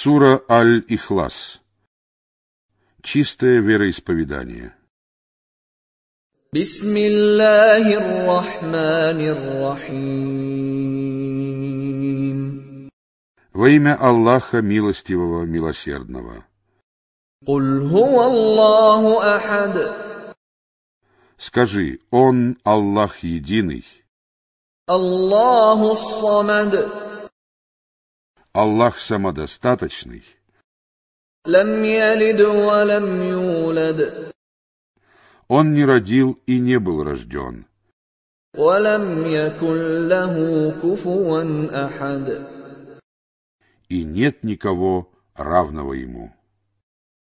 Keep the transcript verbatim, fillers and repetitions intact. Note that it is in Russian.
Сура Аль-Ихлас. Чистое вероисповедание. Бисмиллахир-рахманир-рахим. Во имя Аллаха Милостивого, Милосердного. Куль хуа-Аллаху ахад. Скажи, Он Аллах Единый. Аллаху ссамад. Аллах Самодостаточный. Лам ялид ва лам юлад. Он не родил и не был рожден. Ва лам якун лаху куфуан ахад. И нет никого равного ему.